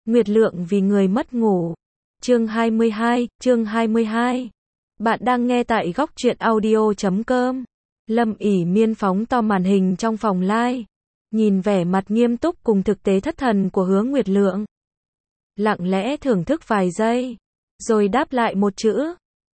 Nguyệt Lượng vì người mất ngủ. Chương 22. Bạn đang nghe tại góc truyện audio.com. Lâm ỉ miên phóng to màn hình trong phòng live. Nhìn vẻ mặt nghiêm túc cùng thực tế thất thần của Hứa Nguyệt Lượng. Lặng lẽ thưởng thức vài giây. Rồi đáp lại một chữ.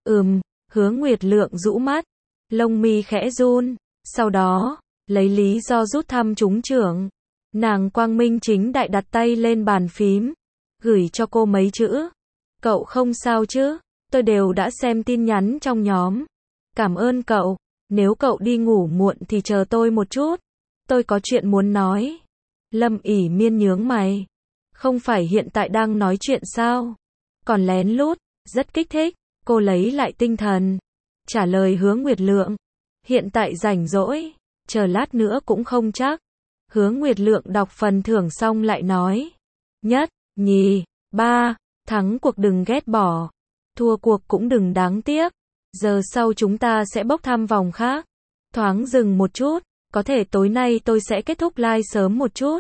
Hứa Nguyệt Lượng rũ mắt. Lông mi khẽ run. Sau đó, lấy lý do rút thăm trúng trưởng. Nàng quang minh chính đại đặt tay lên bàn phím. Gửi cho cô mấy chữ. Cậu không sao chứ? Tôi đều đã xem tin nhắn trong nhóm. Cảm ơn cậu. Nếu cậu đi ngủ muộn thì chờ tôi một chút. Tôi có chuyện muốn nói. Lâm ỉ miên nhướng mày. Không phải hiện tại đang nói chuyện sao? Còn lén lút, rất kích thích. Cô lấy lại tinh thần. Trả lời Hứa Nguyệt Lượng. Hiện tại rảnh rỗi. Chờ lát nữa cũng không chắc. Hứa Nguyệt Lượng đọc phần thưởng xong lại nói. Nhất, nhì, ba, thắng cuộc đừng ghét bỏ. Thua cuộc cũng đừng đáng tiếc. Giờ sau chúng ta sẽ bốc thăm vòng khác. Thoáng dừng một chút. Có thể tối nay tôi sẽ kết thúc live sớm một chút.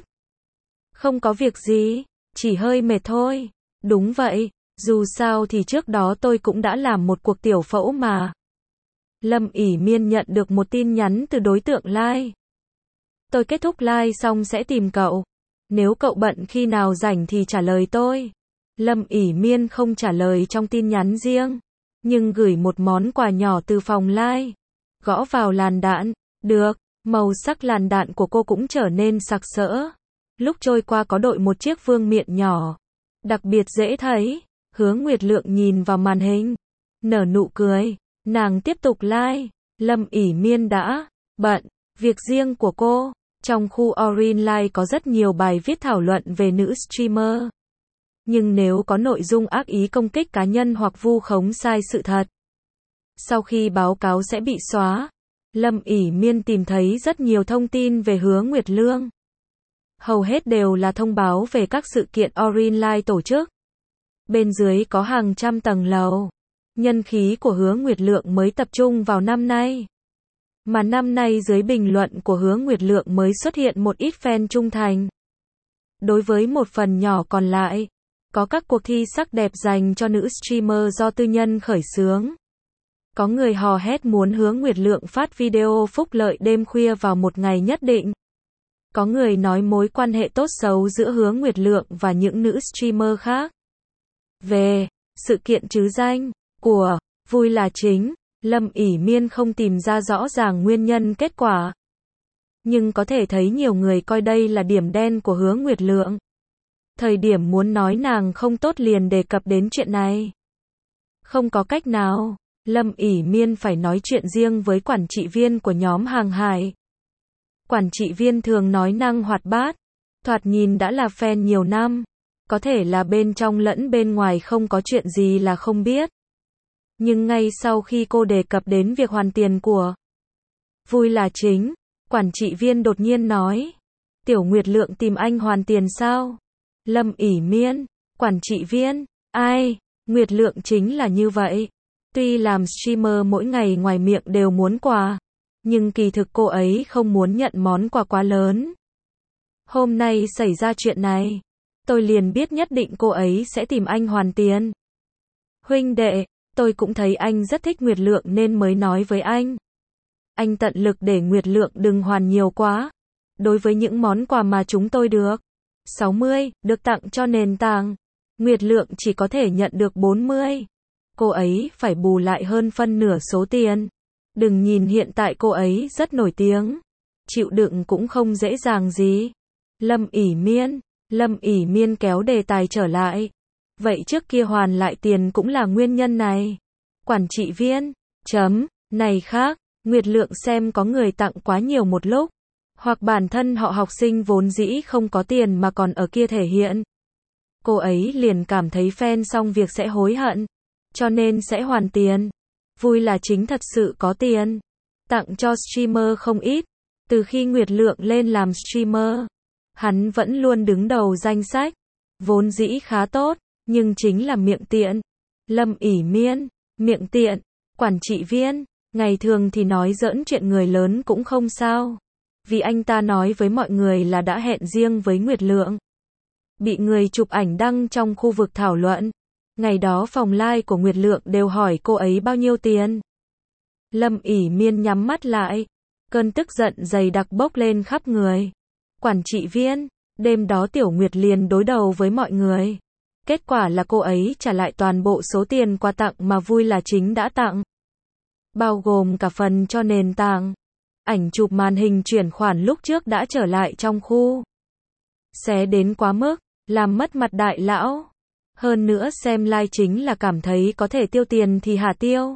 Không có việc gì. Chỉ hơi mệt thôi. Đúng vậy. Dù sao thì trước đó tôi cũng đã làm một cuộc tiểu phẫu mà. Lâm ỉ miên nhận được một tin nhắn từ đối tượng live. Tôi kết thúc live xong sẽ tìm cậu. Nếu cậu bận khi nào rảnh thì trả lời tôi. Lâm ỉ miên không trả lời trong tin nhắn riêng. Nhưng gửi một món quà nhỏ từ phòng live. Gõ vào làn đạn. Được. Màu sắc làn đạn của cô cũng trở nên sặc sỡ. Lúc trôi qua có đội một chiếc vương miện nhỏ. Đặc biệt dễ thấy. Hứa Nguyệt Lượng nhìn vào màn hình. Nở nụ cười. Nàng tiếp tục live. Lâm ỉ miên đã bận. Việc riêng của cô. Trong khu Orin Live có rất nhiều bài viết thảo luận về nữ streamer. Nhưng nếu có nội dung ác ý công kích cá nhân hoặc vu khống sai sự thật, sau khi báo cáo sẽ bị xóa. Lâm ỉ miên tìm thấy rất nhiều thông tin về Hứa Nguyệt Lượng. Hầu hết đều là thông báo về các sự kiện Orin Live tổ chức. Bên dưới có hàng trăm tầng lầu. Nhân khí của Hứa Nguyệt Lượng mới tập trung vào năm nay. Mà năm nay dưới bình luận của Hứa Nguyệt Lượng mới xuất hiện một ít fan trung thành. Đối với một phần nhỏ còn lại, có các cuộc thi sắc đẹp dành cho nữ streamer do tư nhân khởi xướng. Có người hò hét muốn Hứa Nguyệt Lượng phát video phúc lợi đêm khuya vào một ngày nhất định. Có người nói mối quan hệ tốt xấu giữa Hứa Nguyệt Lượng và những nữ streamer khác. Về sự kiện trứ danh của Vui là chính, Lâm ỉ miên không tìm ra rõ ràng nguyên nhân kết quả. Nhưng có thể thấy nhiều người coi đây là điểm đen của Hứa Nguyệt Lượng. Thời điểm muốn nói nàng không tốt liền đề cập đến chuyện này. Không có cách nào, Lâm ỉ miên phải nói chuyện riêng với quản trị viên của nhóm hàng hải. Quản trị viên thường nói năng hoạt bát, thoạt nhìn đã là fan nhiều năm. Có thể là bên trong lẫn bên ngoài không có chuyện gì là không biết. Nhưng ngay sau khi cô đề cập đến việc hoàn tiền của Vui là chính, quản trị viên đột nhiên nói. Tiểu Nguyệt Lượng tìm anh hoàn tiền sao? Lâm ỉ miên, quản trị viên, ai? Nguyệt Lượng chính là như vậy. Tuy làm streamer mỗi ngày ngoài miệng đều muốn quà, nhưng kỳ thực cô ấy không muốn nhận món quà quá lớn. Hôm nay xảy ra chuyện này, tôi liền biết nhất định cô ấy sẽ tìm anh hoàn tiền. Huynh đệ, tôi cũng thấy anh rất thích Nguyệt Lượng nên mới nói với anh. Anh tận lực để Nguyệt Lượng đừng hoàn nhiều quá. Đối với những món quà mà chúng tôi được 60, được tặng cho nền tảng, Nguyệt Lượng chỉ có thể nhận được 40. Cô ấy phải bù lại hơn phân nửa số tiền. Đừng nhìn hiện tại cô ấy rất nổi tiếng. Chịu đựng cũng không dễ dàng gì. Lâm ỉ miên kéo đề tài trở lại. Vậy trước kia hoàn lại tiền cũng là nguyên nhân này. Quản trị viên, này khác, Nguyệt Lượng xem có người tặng quá nhiều một lúc. Hoặc bản thân họ học sinh vốn dĩ không có tiền mà còn ở kia thể hiện. Cô ấy liền cảm thấy fan xong việc sẽ hối hận. Cho nên sẽ hoàn tiền. Vui là chính thật sự có tiền. Tặng cho streamer không ít. Từ khi Nguyệt Lượng lên làm streamer, hắn vẫn luôn đứng đầu danh sách. Vốn dĩ khá tốt, nhưng chính là miệng tiện. Lâm ỉ miên, miệng tiện, quản trị viên, ngày thường thì nói giỡn chuyện người lớn cũng không sao. Vì anh ta nói với mọi người là đã hẹn riêng với Nguyệt Lượng. bị người chụp ảnh đăng trong khu vực thảo luận. Ngày đó phòng live của Nguyệt Lượng đều hỏi cô ấy bao nhiêu tiền. Lâm ỉ miên nhắm mắt lại. Cơn tức giận dày đặc bốc lên khắp người. Quản trị viên, đêm đó Tiểu Nguyệt liền đối đầu với mọi người. Kết quả là cô ấy trả lại toàn bộ số tiền quà tặng mà Vui là chính đã tặng. Bao gồm cả phần cho nền tảng. Ảnh chụp màn hình chuyển khoản lúc trước đã trở lại trong khu. Xé đến quá mức, làm mất mặt đại lão. Hơn nữa xem live chính là cảm thấy có thể tiêu tiền thì hả tiêu.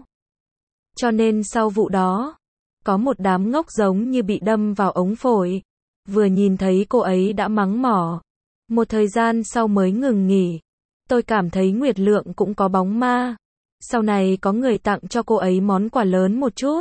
Cho nên sau vụ đó, có một đám ngốc giống như bị đâm vào ống phổi. Vừa nhìn thấy cô ấy đã mắng mỏ. Một thời gian sau mới ngừng nghỉ. Tôi cảm thấy Nguyệt Lượng cũng có bóng ma. Sau này có người tặng cho cô ấy món quà lớn một chút.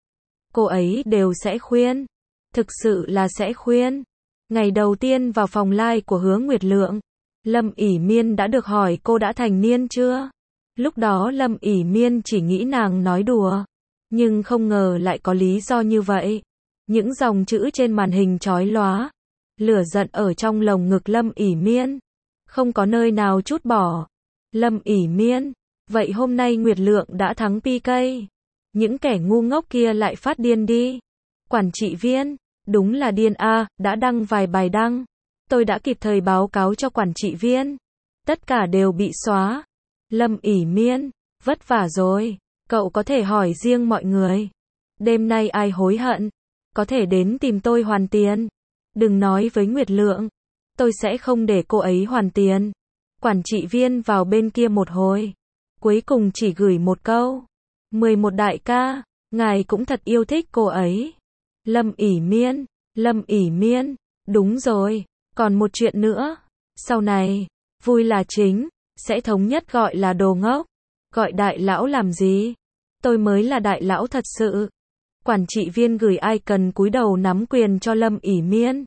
Cô ấy đều sẽ khuyên. Thực sự là sẽ khuyên. Ngày đầu tiên vào phòng live của Hứa Nguyệt Lượng, Lâm ỉ miên đã được hỏi cô đã thành niên chưa? Lúc đó Lâm ỉ miên chỉ nghĩ nàng nói đùa. Nhưng không ngờ lại có lý do như vậy. Những dòng chữ trên màn hình chói lóa. Lửa giận ở trong lồng ngực Lâm ỉ miên. Không có nơi nào trút bỏ. Lâm ỉ miên. Vậy hôm nay Nguyệt Lượng đã thắng PK. Những kẻ ngu ngốc kia lại phát điên đi. Quản trị viên. Đúng là điên a, đã đăng vài bài đăng. Tôi đã kịp thời báo cáo cho quản trị viên. Tất cả đều bị xóa. Lâm ỉ miên. Vất vả rồi. Cậu có thể hỏi riêng mọi người. Đêm nay ai hối hận, có thể đến tìm tôi hoàn tiền. Đừng nói với Nguyệt Lượng. Tôi sẽ không để cô ấy hoàn tiền. Quản trị viên vào bên kia một hồi. Cuối cùng chỉ gửi một câu. 11 đại ca, ngài cũng thật yêu thích cô ấy. Lâm ỉ miên. Lâm ỉ miên. Đúng rồi. Còn một chuyện nữa. Sau này, Vui là chính, sẽ thống nhất gọi là đồ ngốc. Gọi đại lão làm gì? Tôi mới là đại lão thật sự. Quản trị viên gửi icon cúi đầu nắm quyền cho Lâm ỉ miên.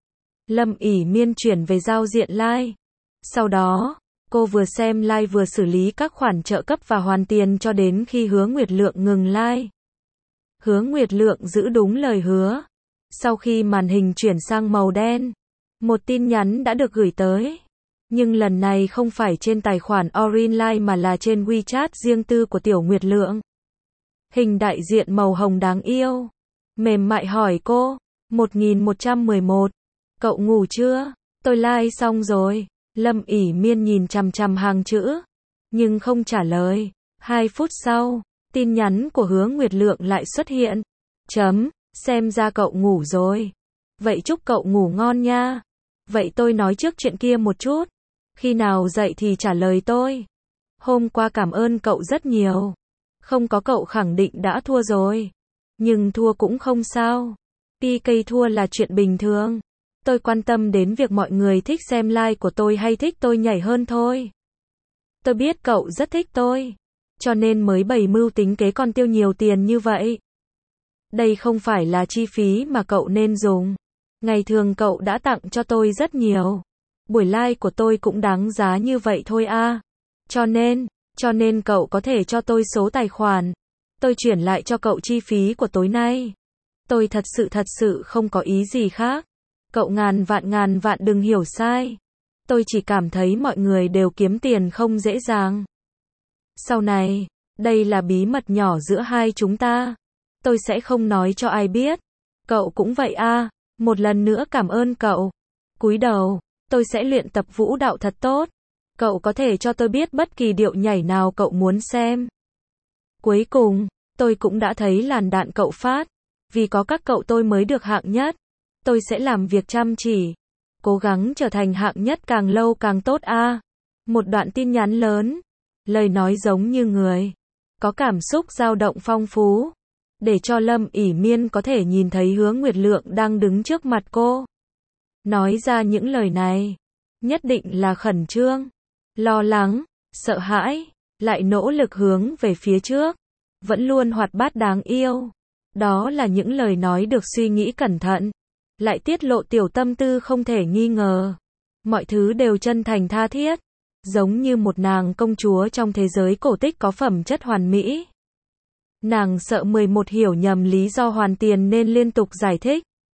Lâm ỉ miên chuyển về giao diện live. Sau đó, cô vừa xem live vừa xử lý các khoản trợ cấp và hoàn tiền cho đến khi Hứa Nguyệt Lượng ngừng live. Hứa Nguyệt Lượng giữ đúng lời hứa. Sau khi màn hình chuyển sang màu đen, một tin nhắn đã được gửi tới. Nhưng lần này không phải trên tài khoản Orinline mà là trên WeChat riêng tư của Tiểu Nguyệt Lượng. Hình đại diện màu hồng đáng yêu. Mềm mại hỏi cô. 1111. Cậu ngủ chưa? Tôi like xong rồi. Lâm ỉ miên nhìn chằm chằm hàng chữ. Nhưng không trả lời. 2 phút sau, tin nhắn của Hứa Nguyệt Lượng lại xuất hiện. Xem ra cậu ngủ rồi. Vậy chúc cậu ngủ ngon nha. Vậy tôi nói trước chuyện kia một chút. Khi nào dậy thì trả lời tôi. Hôm qua cảm ơn cậu rất nhiều. Không có cậu khẳng định đã thua rồi. Nhưng thua cũng không sao. PK thua là chuyện bình thường. Tôi quan tâm đến việc mọi người thích xem live của tôi hay thích tôi nhảy hơn thôi. Tôi biết cậu rất thích tôi. Cho nên mới bày mưu tính kế còn tiêu nhiều tiền như vậy. Đây không phải là chi phí mà cậu nên dùng. Ngày thường cậu đã tặng cho tôi rất nhiều. Buổi live của tôi cũng đáng giá như vậy thôi a. Cho nên cậu có thể cho tôi số tài khoản. Tôi chuyển lại cho cậu chi phí của tối nay. Tôi thật sự không có ý gì khác. Cậu ngàn vạn đừng hiểu sai. Tôi chỉ cảm thấy mọi người đều kiếm tiền không dễ dàng. Sau này, đây là bí mật nhỏ giữa hai chúng ta. Tôi sẽ không nói cho ai biết. Cậu cũng vậy a. Một lần nữa cảm ơn cậu. Cúi đầu, tôi sẽ luyện tập vũ đạo thật tốt. Cậu có thể cho tôi biết bất kỳ điệu nhảy nào cậu muốn xem. Cuối cùng, tôi cũng đã thấy làn đạn cậu phát. Vì có các cậu tôi mới được hạng nhất. Tôi sẽ làm việc chăm chỉ. Cố gắng trở thành hạng nhất càng lâu càng tốt a. Một đoạn tin nhắn lớn. Lời nói giống như người. Có cảm xúc dao động phong phú. Để cho Lâm ỉ miên có thể nhìn thấy Hứa Nguyệt Lượng đang đứng trước mặt cô. Nói ra những lời này. Nhất định là khẩn trương. Lo lắng. Sợ hãi. Lại nỗ lực hướng về phía trước. Vẫn luôn hoạt bát đáng yêu. Đó là những lời nói được suy nghĩ cẩn thận. Lại tiết lộ tiểu tâm tư không thể nghi ngờ. Mọi thứ đều chân thành tha thiết. Giống như một nàng công chúa trong thế giới cổ tích có phẩm chất hoàn mỹ. Nàng sợ 11 hiểu nhầm lý do hoàn tiền nên liên tục giải thích.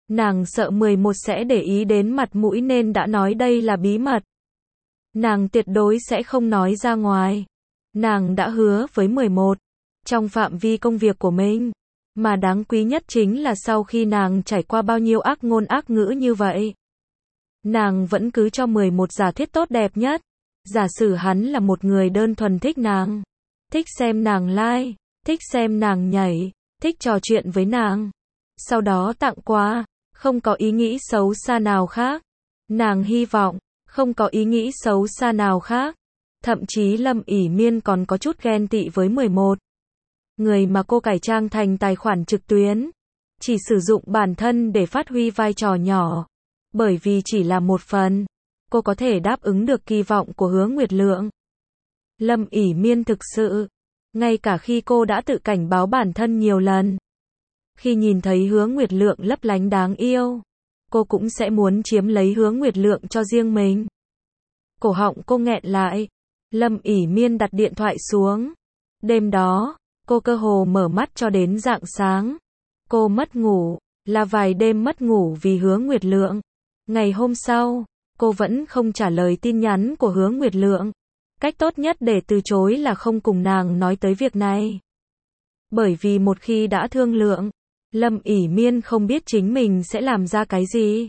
Nàng sợ 11 sẽ để ý đến mặt mũi nên đã nói đây là bí mật. Nàng tuyệt đối sẽ không nói ra ngoài. Nàng đã hứa với 11, trong phạm vi công việc của mình. Mà đáng quý nhất chính là sau khi nàng trải qua bao nhiêu ác ngôn ác ngữ như vậy, nàng vẫn cứ cho 11 giả thuyết tốt đẹp nhất. Giả sử hắn là một người đơn thuần thích nàng, thích xem nàng like, thích xem nàng nhảy, thích trò chuyện với nàng, sau đó tặng quà, không có ý nghĩ xấu xa nào khác. Nàng hy vọng, không có ý nghĩ xấu xa nào khác. Thậm chí Lâm ỉ Miên còn có chút ghen tị với 11. Người mà cô cải trang thành tài khoản trực tuyến, chỉ sử dụng bản thân để phát huy vai trò nhỏ. Bởi vì chỉ là một phần, cô có thể đáp ứng được kỳ vọng của Hứa Nguyệt Lượng. Lâm ỉ Miên thực sự, ngay cả khi cô đã tự cảnh báo bản thân nhiều lần, khi nhìn thấy Hứa Nguyệt Lượng lấp lánh đáng yêu, cô cũng sẽ muốn chiếm lấy Hứa Nguyệt Lượng cho riêng mình. Cổ họng cô nghẹn lại. Lâm ỉ Miên đặt điện thoại xuống. Đêm đó, cô cơ hồ mở mắt cho đến rạng sáng. Cô mất ngủ, là vài đêm mất ngủ vì Hứa Nguyệt Lượng. Ngày hôm sau, cô vẫn không trả lời tin nhắn của Hứa Nguyệt Lượng. Cách tốt nhất để từ chối là không cùng nàng nói tới việc này. Bởi vì một khi đã thương lượng, Lâm ỉ Miên không biết chính mình sẽ làm ra cái gì.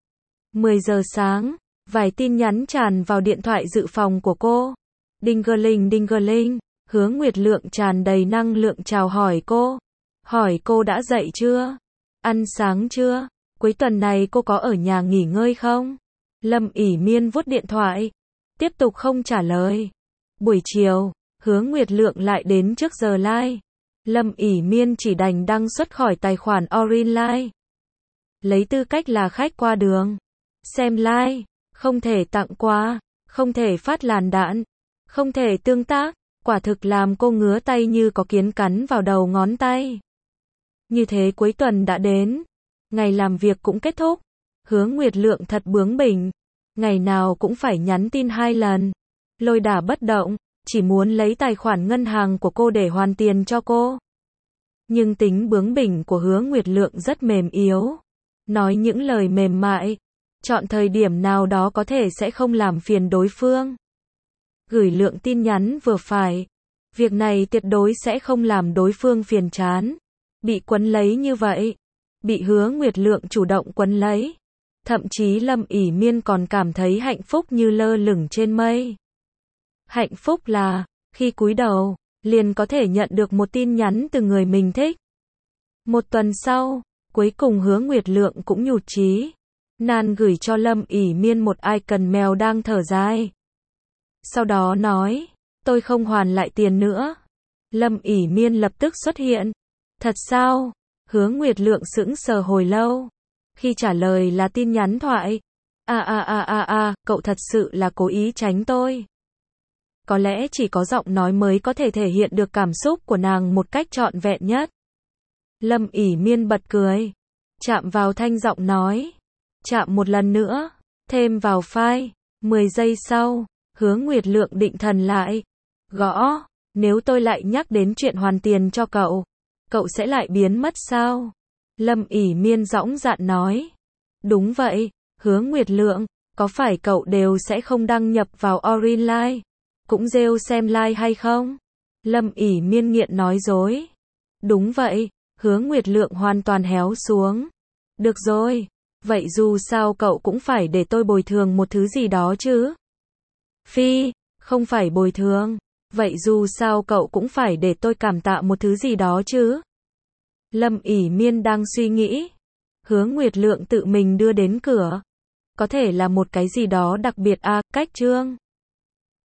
10 giờ sáng, vài tin nhắn tràn vào điện thoại dự phòng của cô. Đinh gờ linh, Hứa Nguyệt Lượng tràn đầy năng lượng chào hỏi cô. Hỏi cô đã dậy chưa? Ăn sáng chưa? Cuối tuần này cô có ở nhà nghỉ ngơi không? Lâm ỉ Miên vuốt điện thoại, tiếp tục không trả lời. Buổi chiều, Hứa Nguyệt Lượng lại đến trước giờ live. Lâm ỉ Miên chỉ đành đăng xuất khỏi tài khoản Orin Live. Lấy tư cách là khách qua đường, xem live, không thể tặng quà, không thể phát làn đạn, không thể tương tác, quả thực làm cô ngứa tay như có kiến cắn vào đầu ngón tay. Như thế cuối tuần đã đến, ngày làm việc cũng kết thúc. Hứa Nguyệt Lượng thật bướng bỉnh, ngày nào cũng phải nhắn tin 2 lần. Lôi đả bất động, chỉ muốn lấy tài khoản ngân hàng của cô để hoàn tiền cho cô. Nhưng tính bướng bỉnh của Hứa Nguyệt Lượng rất mềm yếu. Nói những lời mềm mại, chọn thời điểm nào đó có thể sẽ không làm phiền đối phương. Gửi lượng tin nhắn vừa phải. Việc này tuyệt đối sẽ không làm đối phương phiền chán. Bị quấn lấy như vậy, bị Hứa Nguyệt Lượng chủ động quấn lấy. Thậm chí Lâm ỉ Miên còn cảm thấy hạnh phúc như lơ lửng trên mây. Hạnh phúc là, khi cúi đầu, liền có thể nhận được một tin nhắn từ người mình thích. Một tuần sau, cuối cùng Hứa Nguyệt Lượng cũng nhụt chí. Nàng gửi cho Lâm ỉ Miên một icon mèo đang thở dài. Sau đó nói, tôi không hoàn lại tiền nữa. Lâm ỉ Miên lập tức xuất hiện. Thật sao? Hứa Nguyệt Lượng sững sờ hồi lâu. Khi trả lời là tin nhắn thoại. Cậu thật sự là cố ý tránh tôi. Có lẽ chỉ có giọng nói mới có thể thể hiện được cảm xúc của nàng một cách trọn vẹn nhất. Lâm ỉ Miên bật cười. Chạm vào thanh giọng nói. Chạm một lần nữa. Thêm vào file. 10 giây sau, Hứa Nguyệt Lượng định thần lại. Gõ. Nếu tôi lại nhắc đến chuyện hoàn tiền cho cậu, cậu sẽ lại biến mất sao? Lâm ỉ Miên dõng dạc nói. Đúng vậy, Hứa Nguyệt Lượng, có phải cậu đều sẽ không đăng nhập vào Orin Live, cũng rêu xem live hay không? Lâm ỉ Miên nghiện nói dối. Đúng vậy, Hứa Nguyệt Lượng hoàn toàn héo xuống. Được rồi, vậy dù sao cậu cũng phải để tôi bồi thường một thứ gì đó chứ? Phi, không phải bồi thường. Vậy dù sao cậu cũng phải để tôi cảm tạ một thứ gì đó chứ? Lâm ỉ Miên đang suy nghĩ. Hứa Nguyệt Lượng tự mình đưa đến cửa. Có thể là một cái gì đó đặc biệt cách chương.